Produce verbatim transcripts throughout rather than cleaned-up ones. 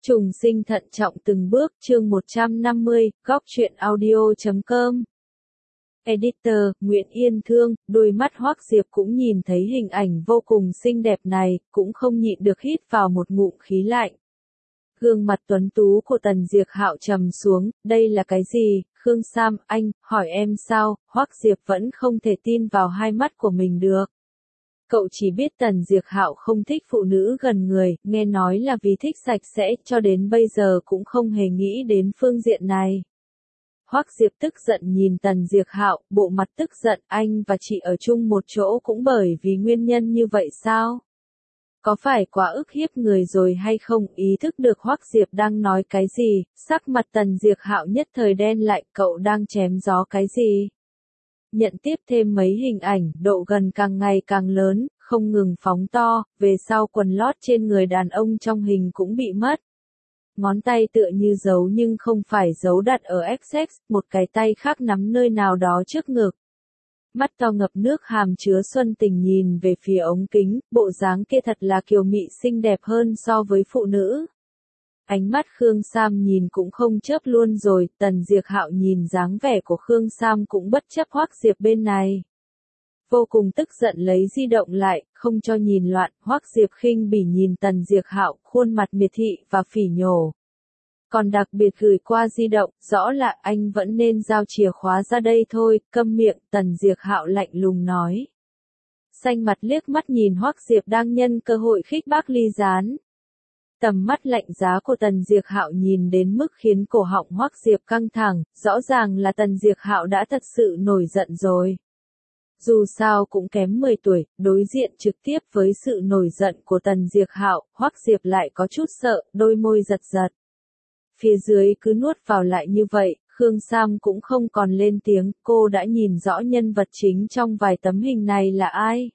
Trùng sinh thận trọng từng bước, chương một trăm năm mươi, góc truyện audio chấm com. Editor, Nguyễn Yên Thương, đôi mắt Hoắc Diệp cũng nhìn thấy hình ảnh vô cùng xinh đẹp này, cũng không nhịn được hít vào một ngụm khí lạnh. Gương mặt tuấn tú của Tần Diệp Hạo trầm xuống, đây là cái gì? Khương Sam, anh, hỏi em sao? Hoắc Diệp vẫn không thể tin vào hai mắt của mình được. Cậu chỉ biết Tần Diệp Hạo không thích phụ nữ gần người, nghe nói là vì thích sạch sẽ, cho đến bây giờ cũng không hề nghĩ đến phương diện này. Hoắc Diệp tức giận nhìn Tần Diệp Hạo, bộ mặt tức giận, anh và chị ở chung một chỗ cũng bởi vì nguyên nhân như vậy sao? Có phải quá ức hiếp người rồi hay không? Ý thức được Hoắc Diệp đang nói cái gì, sắc mặt Tần Diệp Hạo nhất thời đen lại, cậu đang chém gió cái gì? Nhận tiếp thêm mấy hình ảnh, độ gần càng ngày càng lớn, không ngừng phóng to, về sau quần lót trên người đàn ông trong hình cũng bị mất. Ngón tay tựa như giấu nhưng không phải giấu đặt ở ích ích, một cái tay khác nắm nơi nào đó trước ngực. Mắt to ngập nước hàm chứa xuân tình nhìn về phía ống kính, bộ dáng kia thật là kiều mị xinh đẹp hơn so với phụ nữ. Ánh mắt Khương Sam nhìn cũng không chớp luôn rồi, Tần Diệp Hạo nhìn dáng vẻ của Khương Sam cũng bất chấp Hoắc Diệp bên này. Vô cùng tức giận lấy di động lại, không cho nhìn loạn, Hoắc Diệp khinh bỉ nhìn Tần Diệp Hạo, khuôn mặt miệt thị và phỉ nhổ. Còn đặc biệt gửi qua di động, rõ là anh vẫn nên giao chìa khóa ra đây thôi, câm miệng, Tần Diệp Hạo lạnh lùng nói. Xanh mặt liếc mắt nhìn Hoắc Diệp đang nhân cơ hội khích bác ly gián. Tầm mắt lạnh giá của Tần Diệp Hạo nhìn đến mức khiến cổ họng Hoắc Diệp căng thẳng, rõ ràng là Tần Diệp Hạo đã thật sự nổi giận rồi. Dù sao cũng kém mười tuổi, đối diện trực tiếp với sự nổi giận của Tần Diệp Hạo, Hoắc Diệp lại có chút sợ, đôi môi giật giật. Phía dưới cứ nuốt vào lại như vậy, Khương Sam cũng không còn lên tiếng, cô đã nhìn rõ nhân vật chính trong vài tấm hình này là ai.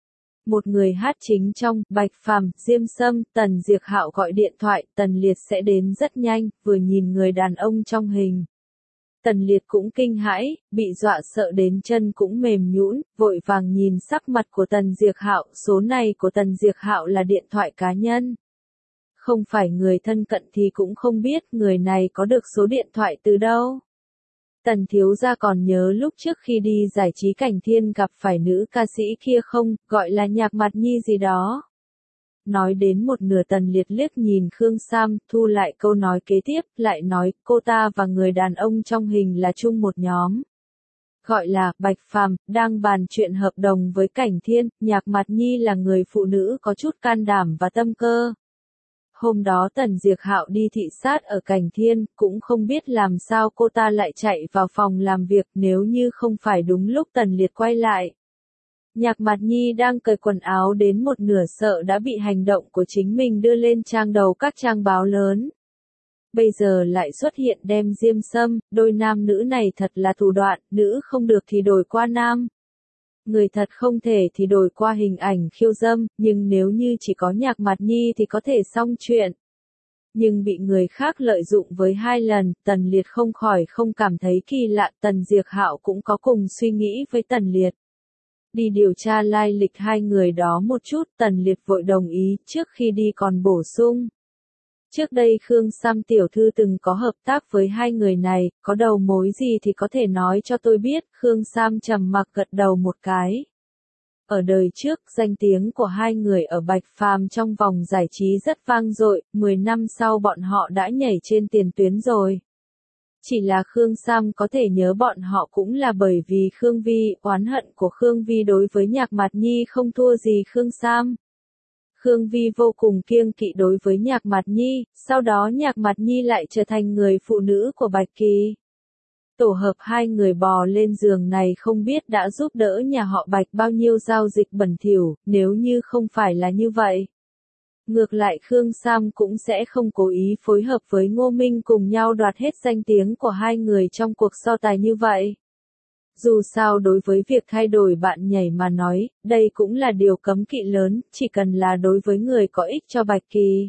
Một người hát chính trong, Bạch Phàm, Diêm Sâm, Tần Diệp Hạo gọi điện thoại, Tần Liệt sẽ đến rất nhanh, vừa nhìn người đàn ông trong hình. Tần Liệt cũng kinh hãi, bị dọa sợ đến chân cũng mềm nhũn, vội vàng nhìn sắc mặt của Tần Diệp Hạo, số này của Tần Diệp Hạo là điện thoại cá nhân. Không phải người thân cận thì cũng không biết người này có được số điện thoại từ đâu. Tần thiếu gia còn nhớ lúc trước khi đi giải trí Cảnh Thiên gặp phải nữ ca sĩ kia không, gọi là Nhạc Mặt Nhi gì đó. Nói đến một nửa Tần Liệt liếc nhìn Khương Sam, thu lại câu nói kế tiếp, lại nói, cô ta và người đàn ông trong hình là chung một nhóm. Gọi là, Bạch Phàm, đang bàn chuyện hợp đồng với Cảnh Thiên, Nhạc Mặt Nhi là người phụ nữ có chút can đảm và tâm cơ. Hôm đó Tần Diệp Hạo đi thị sát ở Cảnh Thiên, cũng không biết làm sao cô ta lại chạy vào phòng làm việc nếu như không phải đúng lúc Tần Liệt quay lại. Nhạc Mặt Nhi đang cởi quần áo đến một nửa sợ đã bị hành động của chính mình đưa lên trang đầu các trang báo lớn. Bây giờ lại xuất hiện đem Diêm Sâm, đôi nam nữ này thật là thủ đoạn, nữ không được thì đổi qua nam. Người thật không thể thì đổi qua hình ảnh khiêu dâm, nhưng nếu như chỉ có Nhạc Mặt Nhi thì có thể xong chuyện. Nhưng bị người khác lợi dụng với hai lần, Tần Liệt không khỏi không cảm thấy kỳ lạ, Tần Diệp Hạo cũng có cùng suy nghĩ với Tần Liệt. Đi điều tra lai lịch hai người đó một chút, Tần Liệt vội đồng ý, trước khi đi còn bổ sung. Trước đây Khương Sam tiểu thư từng có hợp tác với hai người này, có đầu mối gì thì có thể nói cho tôi biết, Khương Sam trầm mặc gật đầu một cái. Ở đời trước, danh tiếng của hai người ở Bạch Phàm trong vòng giải trí rất vang dội, mười năm sau bọn họ đã nhảy trên tiền tuyến rồi. Chỉ là Khương Sam có thể nhớ bọn họ cũng là bởi vì Khương Vi, oán hận của Khương Vi đối với Nhạc Mặt Nhi không thua gì Khương Sam. Khương Vi vô cùng kiêng kỵ đối với Nhạc Mặt Nhi, sau đó Nhạc Mặt Nhi lại trở thành người phụ nữ của Bạch Kỳ. Tổ hợp hai người bò lên giường này không biết đã giúp đỡ nhà họ Bạch bao nhiêu giao dịch bẩn thỉu, nếu như không phải là như vậy. Ngược lại Khương Sam cũng sẽ không cố ý phối hợp với Ngô Minh cùng nhau đoạt hết danh tiếng của hai người trong cuộc so tài như vậy. Dù sao đối với việc thay đổi bạn nhảy mà nói, đây cũng là điều cấm kỵ lớn, chỉ cần là đối với người có ích cho Bạch Kỳ.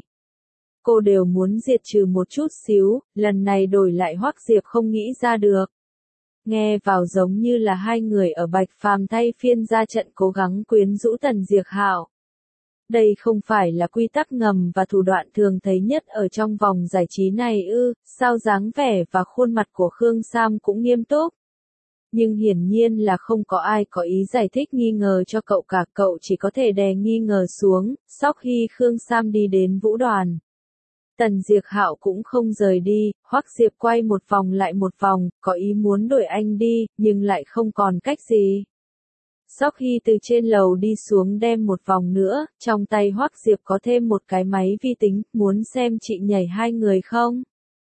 Cô đều muốn diệt trừ một chút xíu, lần này đổi lại Hoắc Diệp không nghĩ ra được. Nghe vào giống như là hai người ở Bạch Phàm thay phiên ra trận cố gắng quyến rũ Tần Diệp Hạo. Đây không phải là quy tắc ngầm và thủ đoạn thường thấy nhất ở trong vòng giải trí này ư, sao dáng vẻ và khuôn mặt của Khương Sam cũng nghiêm túc. Nhưng hiển nhiên là không có ai có ý giải thích nghi ngờ cho cậu cả, cậu chỉ có thể đè nghi ngờ xuống, sau khi Khương Sam đi đến vũ đoàn. Tần Diệp Hạo cũng không rời đi, Hoắc Diệp quay một vòng lại một vòng, có ý muốn đuổi anh đi, nhưng lại không còn cách gì. Sau khi từ trên lầu đi xuống đem một vòng nữa, trong tay Hoắc Diệp có thêm một cái máy vi tính, muốn xem chị nhảy hai người không?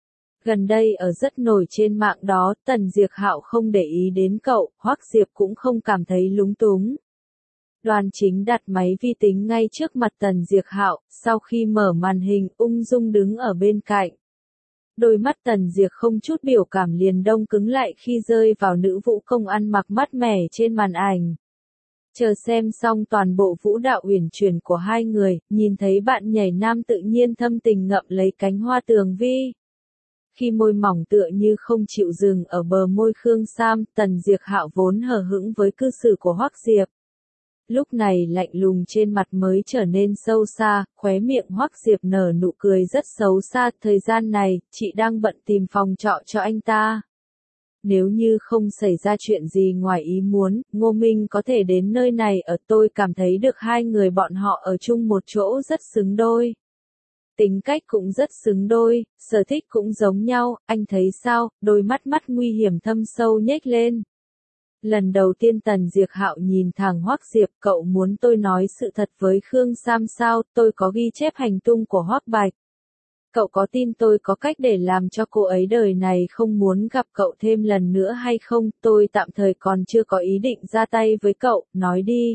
Gần đây ở rất nổi trên mạng đó, Tần Diệp Hạo không để ý đến cậu, Hoắc Diệp cũng không cảm thấy lúng túng. Đoàn Chính đặt máy vi tính ngay trước mặt Tần Diệp Hạo, sau khi mở màn hình, ung dung đứng ở bên cạnh. Đôi mắt Tần Diệp không chút biểu cảm liền đông cứng lại khi rơi vào nữ vũ công ăn mặc mát mẻ trên màn ảnh. Chờ xem xong toàn bộ vũ đạo uyển chuyển của hai người, nhìn thấy bạn nhảy nam tự nhiên thâm tình ngậm lấy cánh hoa tường vi. Khi môi mỏng tựa như không chịu dừng ở bờ môi Khương Sam, Tần Diệp Hạo vốn hờ hững với cư xử của Hoắc Diệp. Lúc này lạnh lùng trên mặt mới trở nên sâu xa, khóe miệng Hoắc Diệp nở nụ cười rất xấu xa, thời gian này, chị đang bận tìm phòng trọ cho anh ta. Nếu như không xảy ra chuyện gì ngoài ý muốn, Ngô Minh có thể đến nơi này ở, tôi cảm thấy được hai người bọn họ ở chung một chỗ rất xứng đôi. Tính cách cũng rất xứng đôi, sở thích cũng giống nhau, anh thấy sao? Đôi mắt mắt nguy hiểm thâm sâu nhếch lên. Lần đầu tiên Tần Diệp Hạo nhìn thẳng Hoắc Diệp, cậu muốn tôi nói sự thật với Khương Sam sao? Tôi có ghi chép hành tung của Hoắc Bạch. Cậu có tin tôi có cách để làm cho cô ấy đời này không muốn gặp cậu thêm lần nữa hay không? Tôi tạm thời còn chưa có ý định ra tay với cậu, nói đi.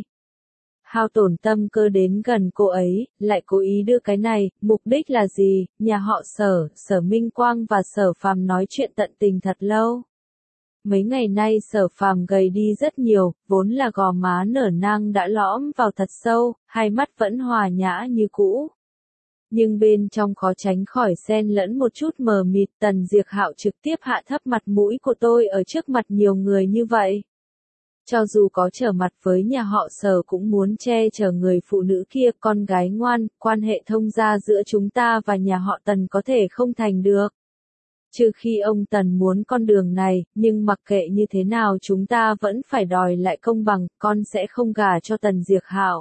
Hao tổn tâm cơ đến gần cô ấy, lại cố ý đưa cái này, mục đích là gì? Nhà họ Sở, Sở Minh Quang và Sở Phàm nói chuyện tận tình thật lâu. Mấy ngày nay Sở Phàm gầy đi rất nhiều, vốn là gò má nở nang đã lõm vào thật sâu, hai mắt vẫn hòa nhã như cũ. Nhưng bên trong khó tránh khỏi xen lẫn một chút mờ mịt. Tần Diệp Hạo trực tiếp hạ thấp mặt mũi của tôi ở trước mặt nhiều người như vậy. Cho dù có trở mặt với nhà họ Sở cũng muốn che chở người phụ nữ kia, con gái ngoan, quan hệ thông gia giữa chúng ta và nhà họ Tần có thể không thành được. Trừ khi ông Tần muốn con đường này, nhưng mặc kệ như thế nào chúng ta vẫn phải đòi lại công bằng, con sẽ không gả cho Tần Diệp Hạo.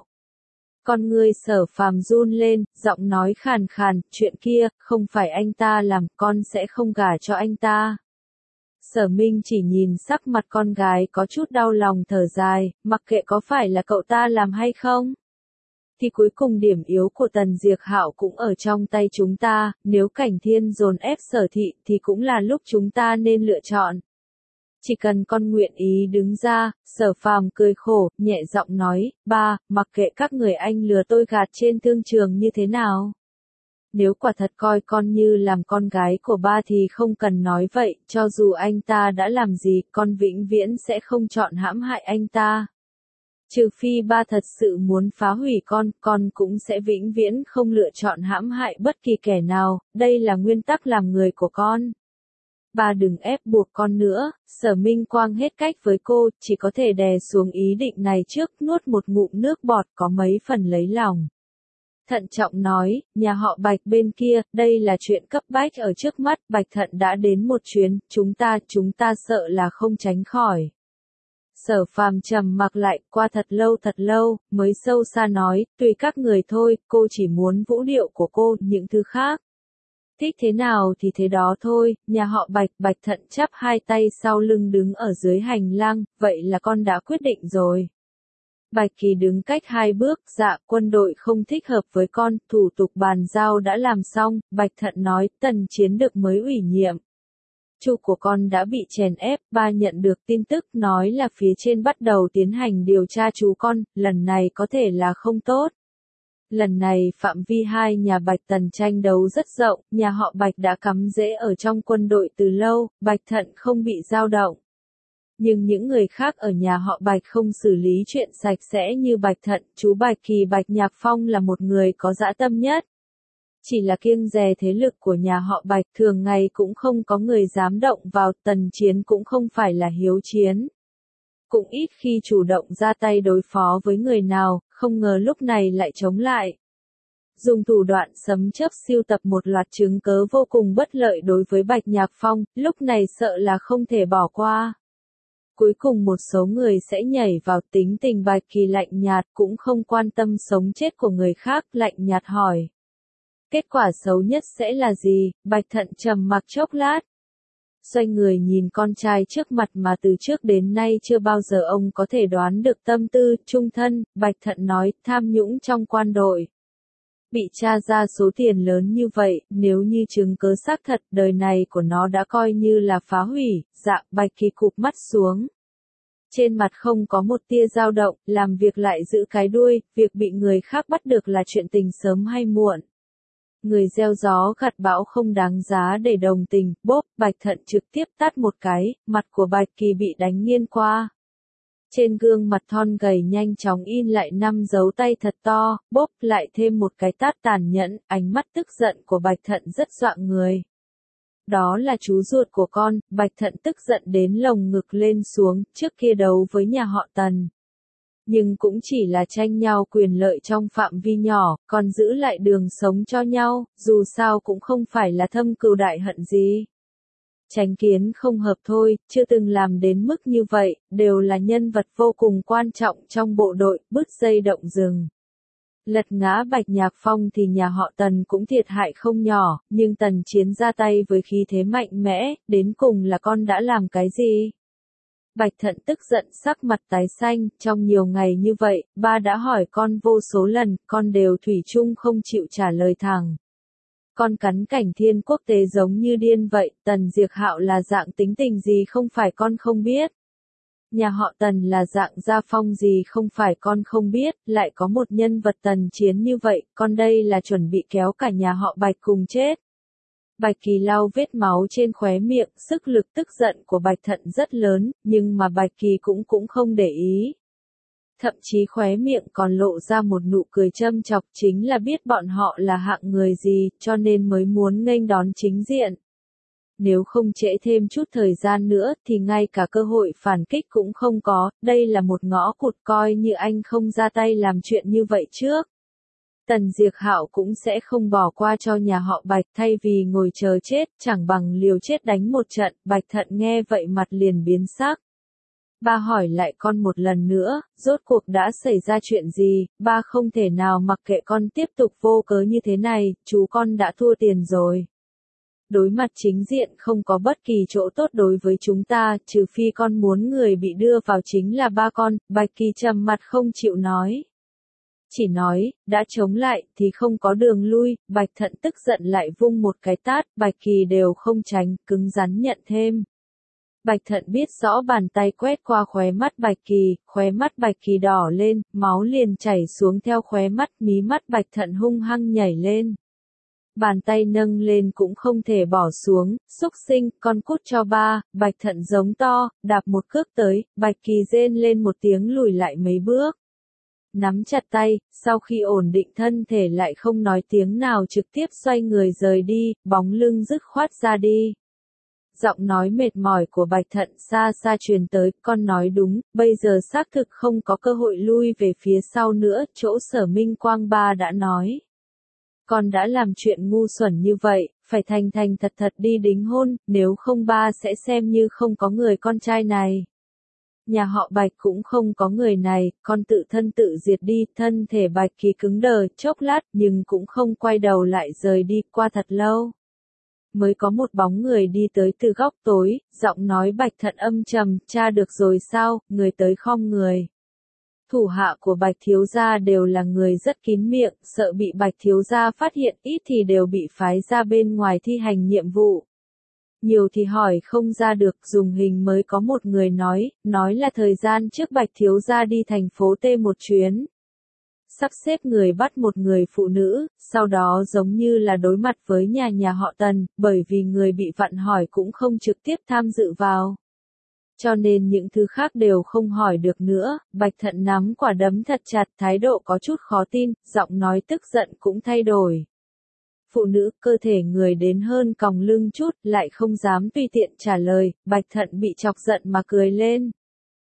Con người Sở Phàm run lên, giọng nói khàn khàn, chuyện kia, không phải anh ta làm, con sẽ không gả cho anh ta. Sở Minh chỉ nhìn sắc mặt con gái có chút đau lòng thở dài, mặc kệ có phải là cậu ta làm hay không. Thì cuối cùng điểm yếu của Tần Diệp Hạo cũng ở trong tay chúng ta, nếu Cảnh Thiên dồn ép Sở Thị thì cũng là lúc chúng ta nên lựa chọn. Chỉ cần con nguyện ý đứng ra, Sở Phàm cười khổ, nhẹ giọng nói, ba, mặc kệ các người anh lừa tôi gạt trên thương trường như thế nào. Nếu quả thật coi con như làm con gái của ba thì không cần nói vậy, cho dù anh ta đã làm gì, con vĩnh viễn sẽ không chọn hãm hại anh ta. Trừ phi ba thật sự muốn phá hủy con, con cũng sẽ vĩnh viễn không lựa chọn hãm hại bất kỳ kẻ nào, đây là nguyên tắc làm người của con. Ba đừng ép buộc con nữa, Sở Minh Quang hết cách với cô, chỉ có thể đè xuống ý định này trước, nuốt một ngụm nước bọt có mấy phần lấy lòng. Thận trọng nói, nhà họ Bạch bên kia, đây là chuyện cấp bách ở trước mắt, Bạch Thận đã đến một chuyến, chúng ta, chúng ta sợ là không tránh khỏi. Sở Phàm trầm mặc lại, qua thật lâu thật lâu, mới sâu xa nói, tùy các người thôi, cô chỉ muốn vũ điệu của cô, những thứ khác. Thích thế nào thì thế đó thôi, nhà họ Bạch, Bạch Thận chắp hai tay sau lưng đứng ở dưới hành lang, vậy là con đã quyết định rồi. Bạch Kỳ đứng cách hai bước, dạ, quân đội không thích hợp với con, thủ tục bàn giao đã làm xong, Bạch Thận nói, Tần Chiến Được mới ủy nhiệm. Chu của con đã bị chèn ép, ba nhận được tin tức nói là phía trên bắt đầu tiến hành điều tra chú con, lần này có thể là không tốt. Lần này phạm vi hai nhà Bạch Tần tranh đấu rất rộng, nhà họ Bạch đã cắm rễ ở trong quân đội từ lâu, Bạch Thận không bị dao động. Nhưng những người khác ở nhà họ Bạch không xử lý chuyện sạch sẽ như Bạch Thận, chú Bạch Kỳ Bạch Nhạc Phong là một người có dã tâm nhất. Chỉ là kiêng dè thế lực của nhà họ Bạch, thường ngày cũng không có người dám động vào, Tần Chiến cũng không phải là hiếu chiến. Cũng ít khi chủ động ra tay đối phó với người nào, không ngờ lúc này lại chống lại. Dùng thủ đoạn sấm chớp siêu tập một loạt chứng cớ vô cùng bất lợi đối với Bạch Nhạc Phong, lúc này sợ là không thể bỏ qua. Cuối cùng một số người sẽ nhảy vào, tính tình Bạch Kỳ lạnh nhạt, cũng không quan tâm sống chết của người khác, lạnh nhạt hỏi. Kết quả xấu nhất sẽ là gì? Bạch Thận trầm mặc chốc lát. Xoay người nhìn con trai trước mặt mà từ trước đến nay chưa bao giờ ông có thể đoán được tâm tư, trung thân, Bạch Thận nói, tham nhũng trong quan đội. Bị tra ra số tiền lớn như vậy, nếu như chứng cớ xác thật, đời này của nó đã coi như là phá hủy. Dạ, Bạch Kỳ cụp mắt xuống. Trên mặt không có một tia dao động, làm việc lại giữ cái đuôi, việc bị người khác bắt được là chuyện tình sớm hay muộn. Người gieo gió gặt bão không đáng giá để đồng tình, bốp, Bạch Thận trực tiếp tát một cái, mặt của Bạch Kỳ bị đánh nghiêng qua. Trên gương mặt thon gầy nhanh chóng in lại năm dấu tay thật to, bốp, lại thêm một cái tát tàn nhẫn, ánh mắt tức giận của Bạch Thận rất dọa người. Đó là chú ruột của con, Bạch Thận tức giận đến lồng ngực lên xuống, trước kia đấu với nhà họ Tần. Nhưng cũng chỉ là tranh nhau quyền lợi trong phạm vi nhỏ, còn giữ lại đường sống cho nhau, dù sao cũng không phải là thâm cừu đại hận gì. Chánh kiến không hợp thôi, chưa từng làm đến mức như vậy, đều là nhân vật vô cùng quan trọng trong bộ đội, bứt dây động rừng. Lật ngã Bạch Nhạc Phong thì nhà họ Tần cũng thiệt hại không nhỏ, nhưng Tần Chiến ra tay với khí thế mạnh mẽ, đến cùng là con đã làm cái gì? Bạch Thận tức giận sắc mặt tái xanh, trong nhiều ngày như vậy, ba đã hỏi con vô số lần, con đều thủy chung không chịu trả lời thẳng. Con cắn Cảnh Thiên Quốc tế giống như điên vậy, Tần Diệp Hạo là dạng tính tình gì không phải con không biết. Nhà họ Tần là dạng gia phong gì không phải con không biết, lại có một nhân vật Tần Chiến như vậy, con đây là chuẩn bị kéo cả nhà họ Bạch cùng chết. Bạch Kỳ lau vết máu trên khóe miệng, sức lực tức giận của Bạch Thận rất lớn, nhưng mà Bạch Kỳ cũng cũng không để ý. Thậm chí khóe miệng còn lộ ra một nụ cười châm chọc, chính là biết bọn họ là hạng người gì, cho nên mới muốn nghênh đón chính diện. Nếu không trễ thêm chút thời gian nữa, thì ngay cả cơ hội phản kích cũng không có, đây là một ngõ cụt, coi như anh không ra tay làm chuyện như vậy trước. Tần Diệp Hạo cũng sẽ không bỏ qua cho nhà họ Bạch, thay vì ngồi chờ chết, chẳng bằng liều chết đánh một trận. Bạch Thận nghe vậy mặt liền biến sắc. Ba hỏi lại con một lần nữa, rốt cuộc đã xảy ra chuyện gì, ba không thể nào mặc kệ con tiếp tục vô cớ như thế này, chú con đã thua tiền rồi. Đối mặt chính diện không có bất kỳ chỗ tốt đối với chúng ta, trừ phi con muốn người bị đưa vào chính là ba con. Bạch Kỳ trầm mặt không chịu nói. Chỉ nói, đã chống lại, thì không có đường lui. Bạch Thận tức giận lại vung một cái tát, Bạch Kỳ đều không tránh, cứng rắn nhận thêm. Bạch Thận biết rõ bàn tay quét qua khóe mắt Bạch Kỳ, khóe mắt Bạch Kỳ đỏ lên, máu liền chảy xuống theo khóe mắt, mí mắt Bạch Thận hung hăng nhảy lên. Bàn tay nâng lên cũng không thể bỏ xuống, xúc sinh, con cút cho ba. Bạch Thận giống to, đạp một cước tới, Bạch Kỳ rên lên một tiếng lùi lại mấy bước. Nắm chặt tay, sau khi ổn định thân thể lại không nói tiếng nào trực tiếp xoay người rời đi, bóng lưng dứt khoát ra đi. Giọng nói mệt mỏi của Bạch Thận xa xa truyền tới, con nói đúng, bây giờ xác thực không có cơ hội lui về phía sau nữa, chỗ Sở Minh Quang ba đã nói. Con đã làm chuyện ngu xuẩn như vậy, phải thành thành thật thật đi đính hôn, nếu không ba sẽ xem như không có người con trai này. Nhà họ Bạch cũng không có người này, con tự thân tự diệt đi, thân thể Bạch Kỳ cứng đờ, chốc lát, nhưng cũng không quay đầu lại rời đi, qua thật lâu. Mới có một bóng người đi tới từ góc tối, giọng nói Bạch Thận âm trầm, tra được rồi sao, người tới khom người. Thủ hạ của Bạch Thiếu Gia đều là người rất kín miệng, sợ bị Bạch Thiếu Gia phát hiện, ít thì đều bị phái ra bên ngoài thi hành nhiệm vụ. Nhiều thì hỏi không ra được, dùng hình mới có một người nói, nói là thời gian trước Bạch Thiếu Gia đi thành phố T một chuyến. Sắp xếp người bắt một người phụ nữ, sau đó giống như là đối mặt với nhà nhà họ Tần, bởi vì người bị vặn hỏi cũng không trực tiếp tham dự vào. Cho nên những thứ khác đều không hỏi được nữa, Bạch Thận nắm quả đấm thật chặt, thái độ có chút khó tin, giọng nói tức giận cũng thay đổi. Phụ nữ, cơ thể người đến hơn còng lưng chút, lại không dám tùy tiện trả lời, Bạch Thận bị chọc giận mà cười lên.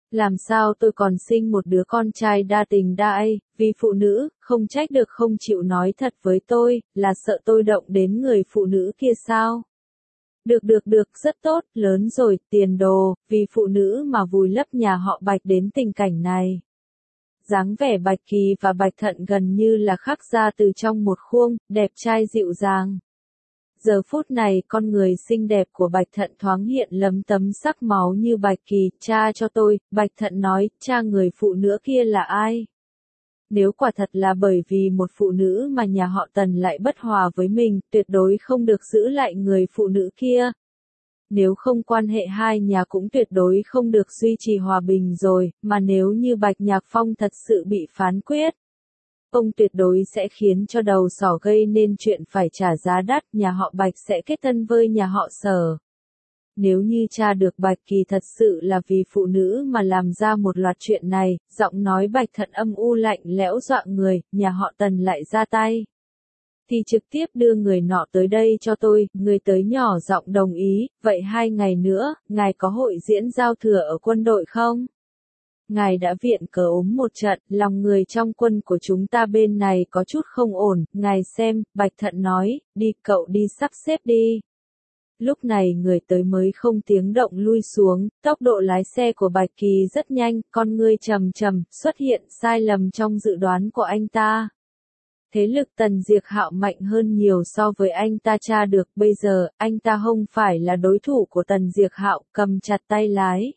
Làm sao tôi còn sinh một đứa con trai đa tình đa ây, vì phụ nữ, không trách được không chịu nói thật với tôi, là sợ tôi động đến người phụ nữ kia sao? Được được được, rất tốt, lớn rồi, tiền đồ, vì phụ nữ mà vùi lấp nhà họ Bạch đến tình cảnh này. Dáng vẻ Bạch Kỳ và Bạch Thận gần như là khắc ra từ trong một khuôn, đẹp trai dịu dàng. Giờ phút này con người xinh đẹp của Bạch Thận thoáng hiện lấm tấm sắc máu như Bạch Kỳ, cha cho tôi, Bạch Thận nói, cha người phụ nữ kia là ai? Nếu quả thật là bởi vì một phụ nữ mà nhà họ Tần lại bất hòa với mình, tuyệt đối không được giữ lại người phụ nữ kia. Nếu không quan hệ hai nhà cũng tuyệt đối không được duy trì hòa bình rồi, mà nếu như Bạch Nhạc Phong thật sự bị phán quyết, ông tuyệt đối sẽ khiến cho đầu sỏ gây nên chuyện phải trả giá đắt, nhà họ Bạch sẽ kết thân với nhà họ Sở. Nếu như tra được Bạch Kỳ thật sự là vì phụ nữ mà làm ra một loạt chuyện này, giọng nói Bạch Thận âm u lạnh lẽo dọa người, nhà họ Tần lại ra tay. Thì trực tiếp đưa người nọ tới đây cho tôi, người tới nhỏ giọng đồng ý, vậy hai ngày nữa, ngài có hội diễn giao thừa ở quân đội không? Ngài đã viện cớ ốm một trận, lòng người trong quân của chúng ta bên này có chút không ổn, ngài xem, Bạch Thận nói, đi cậu đi sắp xếp đi. Lúc này người tới mới không tiếng động lui xuống, tốc độ lái xe của Bạch Kỳ rất nhanh, con ngươi trầm trầm, xuất hiện sai lầm trong dự đoán của anh ta. Thế lực Tần Diệc Hạo mạnh hơn nhiều so với anh ta tra được, bây giờ, anh ta không phải là đối thủ của Tần Diệc Hạo, cầm chặt tay lái.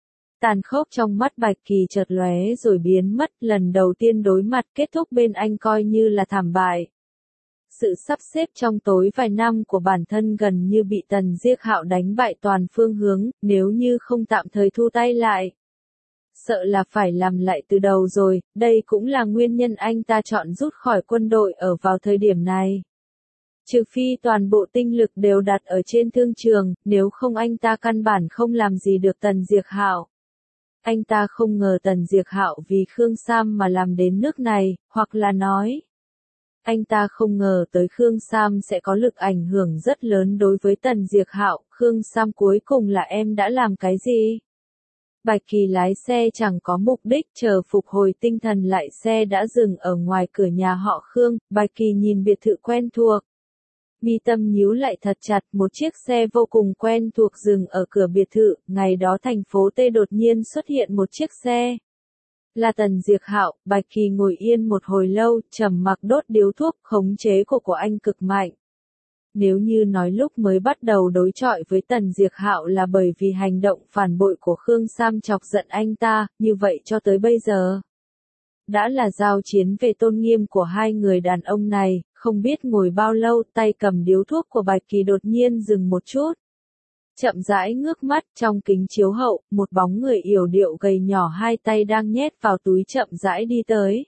Tàn khốc trong mắt Bạch Kỳ chợt lóe rồi biến mất, lần đầu tiên đối mặt kết thúc bên anh coi như là thảm bại. Sự sắp xếp trong tối vài năm của bản thân gần như bị Tần Diệc Hạo đánh bại toàn phương hướng, nếu như không tạm thời thu tay lại. Sợ là phải làm lại từ đầu rồi, đây cũng là nguyên nhân anh ta chọn rút khỏi quân đội ở vào thời điểm này. Trừ phi toàn bộ tinh lực đều đặt ở trên thương trường, nếu không anh ta căn bản không làm gì được Tần Diệc Hạo. Anh ta không ngờ Tần Diệc Hạo vì Khương Sam mà làm đến nước này, hoặc là nói, anh ta không ngờ tới Khương Sam sẽ có lực ảnh hưởng rất lớn đối với Tần Diệc Hạo, Khương Sam cuối cùng là em đã làm cái gì? Bạch Kỳ lái xe chẳng có mục đích, chờ phục hồi tinh thần lại xe đã dừng ở ngoài cửa nhà họ Khương, Bạch Kỳ nhìn biệt thự quen thuộc. Mi tâm nhíu lại thật chặt, một chiếc xe vô cùng quen thuộc dừng ở cửa biệt thự, ngày đó thành phố T đột nhiên xuất hiện một chiếc xe. Là Tần Diệc Hạo, Bạch Kỳ ngồi yên một hồi lâu, trầm mặc đốt điếu thuốc, khống chế cổ của anh cực mạnh. Nếu như nói lúc mới bắt đầu đối chọi với Tần Diệc Hạo là bởi vì hành động phản bội của Khương Sam chọc giận anh ta, như vậy cho tới bây giờ đã là giao chiến về tôn nghiêm của hai người đàn ông này, không biết ngồi bao lâu, tay cầm điếu thuốc của Bạch Kỳ đột nhiên dừng một chút. Chậm rãi ngước mắt, trong kính chiếu hậu, một bóng người yểu điệu gầy nhỏ hai tay đang nhét vào túi chậm rãi đi tới.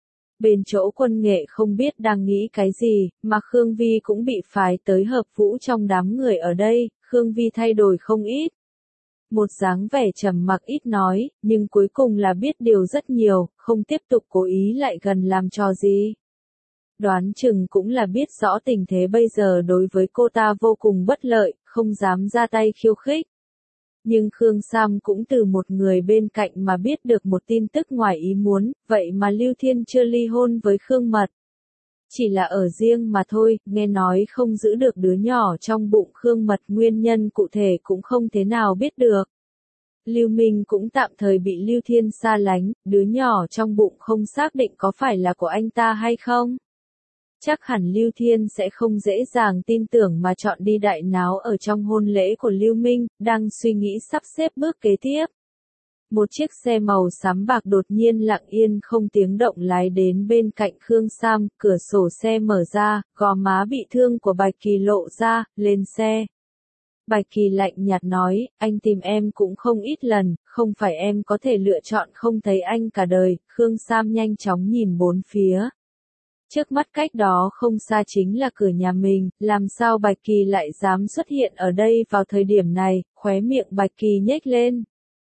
Bên chỗ Quân Nghệ không biết đang nghĩ cái gì, mà Khương Vi cũng bị phái tới hợp vũ trong đám người ở đây, Khương Vi thay đổi không ít. Một dáng vẻ trầm mặc ít nói, nhưng cuối cùng là biết điều rất nhiều, không tiếp tục cố ý lại gần làm trò gì. Đoán chừng cũng là biết rõ tình thế bây giờ đối với cô ta vô cùng bất lợi, không dám ra tay khiêu khích. Nhưng Khương Sam cũng từ một người bên cạnh mà biết được một tin tức ngoài ý muốn, vậy mà Lưu Thiên chưa ly hôn với Khương Mật. Chỉ là ở riêng mà thôi, nghe nói không giữ được đứa nhỏ trong bụng Khương Mật, nguyên nhân cụ thể cũng không thế nào biết được. Lưu Minh cũng tạm thời bị Lưu Thiên xa lánh, đứa nhỏ trong bụng không xác định có phải là của anh ta hay không. Chắc hẳn Lưu Thiên sẽ không dễ dàng tin tưởng mà chọn đi đại náo ở trong hôn lễ của Lưu Minh, đang suy nghĩ sắp xếp bước kế tiếp. Một chiếc xe màu xám bạc đột nhiên lặng yên không tiếng động lái đến bên cạnh Khương Sam, cửa sổ xe mở ra, gò má bị thương của Bạch Kỳ lộ ra, lên xe. Bạch Kỳ lạnh nhạt nói, anh tìm em cũng không ít lần, không phải em có thể lựa chọn không thấy anh cả đời. Khương Sam nhanh chóng nhìn bốn phía. Trước mắt cách đó không xa chính là cửa nhà mình, làm sao Bạch Kỳ lại dám xuất hiện ở đây vào thời điểm này, khóe miệng Bạch Kỳ nhếch lên.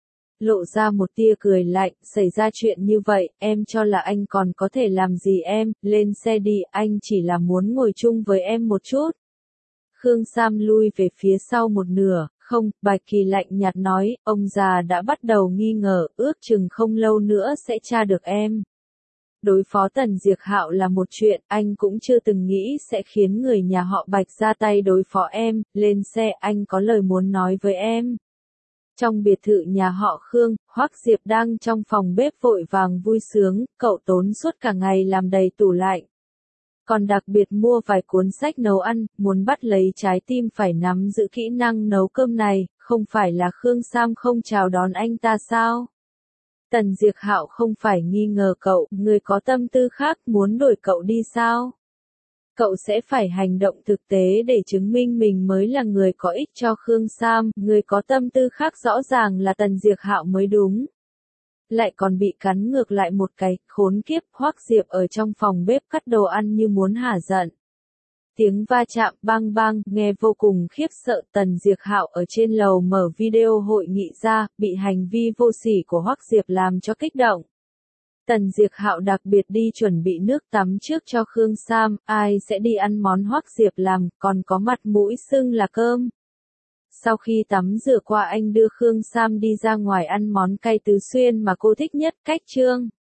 Lộ ra một tia cười lạnh, xảy ra chuyện như vậy, em cho là anh còn có thể làm gì em, lên xe đi, anh chỉ là muốn ngồi chung với em một chút. Khương Sam lui về phía sau một nửa, Không, Bạch Kỳ lạnh nhạt nói, ông già đã bắt đầu nghi ngờ, ước chừng không lâu nữa sẽ tra được em. Đối phó Tần Diệc Hạo là một chuyện, anh cũng chưa từng nghĩ sẽ khiến người nhà họ Bạch ra tay đối phó em, lên xe anh có lời muốn nói với em. Trong biệt thự nhà họ Khương, Hoắc Diệp đang trong phòng bếp vội vàng vui sướng, cậu tốn suốt cả ngày làm đầy tủ lạnh. Còn đặc biệt mua vài cuốn sách nấu ăn, muốn bắt lấy trái tim phải nắm giữ kỹ năng nấu cơm này, không phải là Khương Sam không chào đón anh ta sao? Tần Diệc Hạo không phải nghi ngờ cậu, người có tâm tư khác muốn đuổi cậu đi sao? Cậu sẽ phải hành động thực tế để chứng minh mình mới là người có ích cho Khương Sam, người có tâm tư khác rõ ràng là Tần Diệc Hạo mới đúng. Lại còn bị cắn ngược lại một cái, khốn kiếp, Hoắc Diệp ở trong phòng bếp cắt đồ ăn như muốn hả giận. Tiếng va chạm bang bang, nghe vô cùng khiếp sợ. Tần Diệc Hạo ở trên lầu mở video hội nghị ra, bị hành vi vô sỉ của Hoắc Diệp làm cho kích động. Tần Diệc Hạo đặc biệt đi chuẩn bị nước tắm trước cho Khương Sam, ai sẽ đi ăn món Hoắc Diệp làm, còn có mặt mũi xưng là cơm. Sau khi tắm rửa qua anh đưa Khương Sam đi ra ngoài ăn món cay tứ xuyên mà cô thích nhất, cách trương.